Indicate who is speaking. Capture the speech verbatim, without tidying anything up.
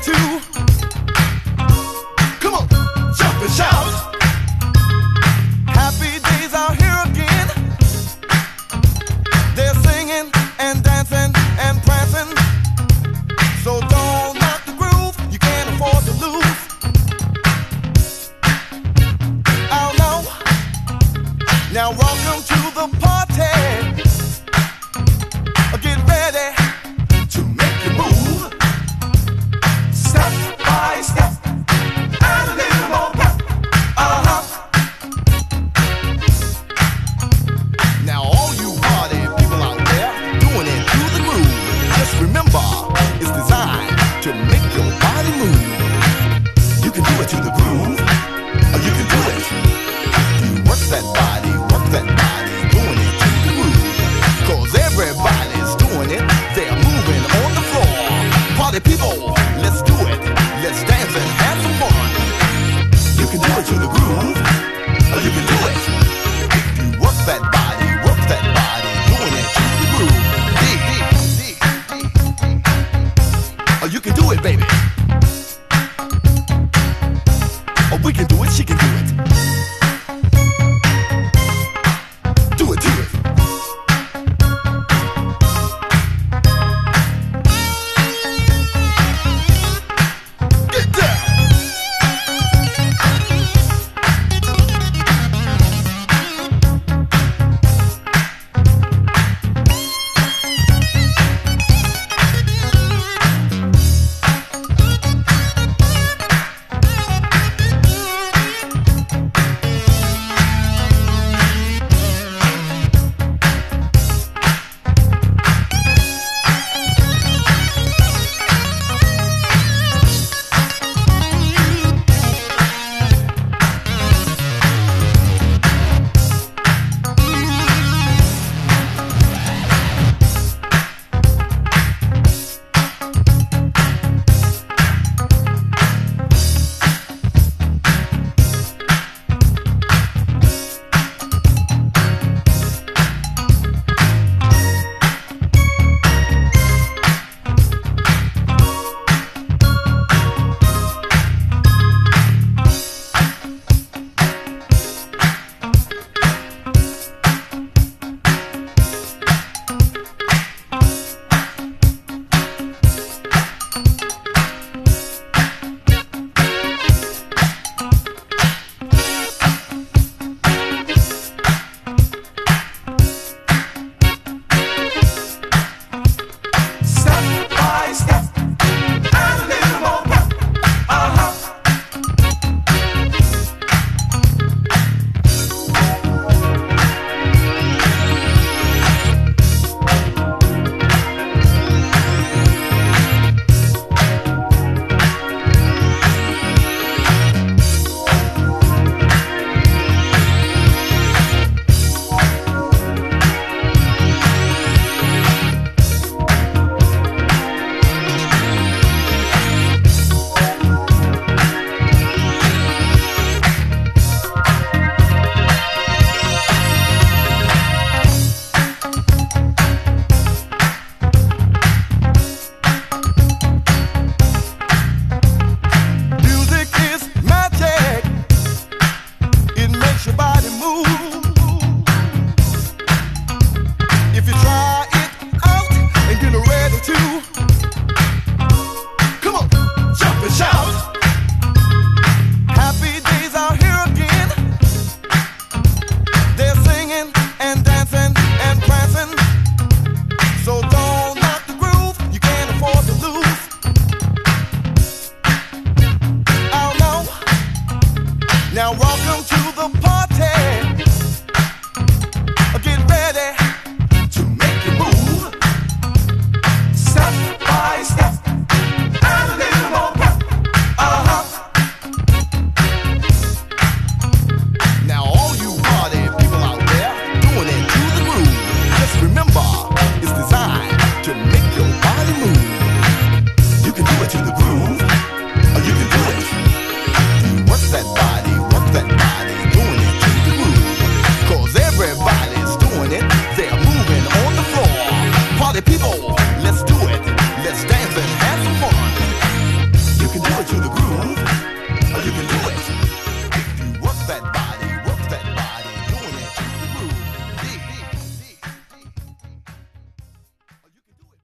Speaker 1: too. Come on, jump and shout. Happy days are here again. They're singing and dancing and prancing. So don't knock the groove, you can't afford to lose. Oh no. Now welcome to the party. Get ready to make you move. Step by step and a little more pep. Uh-huh. Now all you party people out there doing it to the groove. Just remember, it's designed to make your body move. You can do it to the groove, or you can do it. You work that body, work that body, doing it to the groove. Cause everybody's doing it, they're moving on the floor. Party people, let's do it. Let's dance and have some fun. You can do it to the groove, or you can do it. If you work that body, work that body, doing it to the groove. Dig, dig, dig, dig. Or you can do it, baby. Or we can do it, she can do it.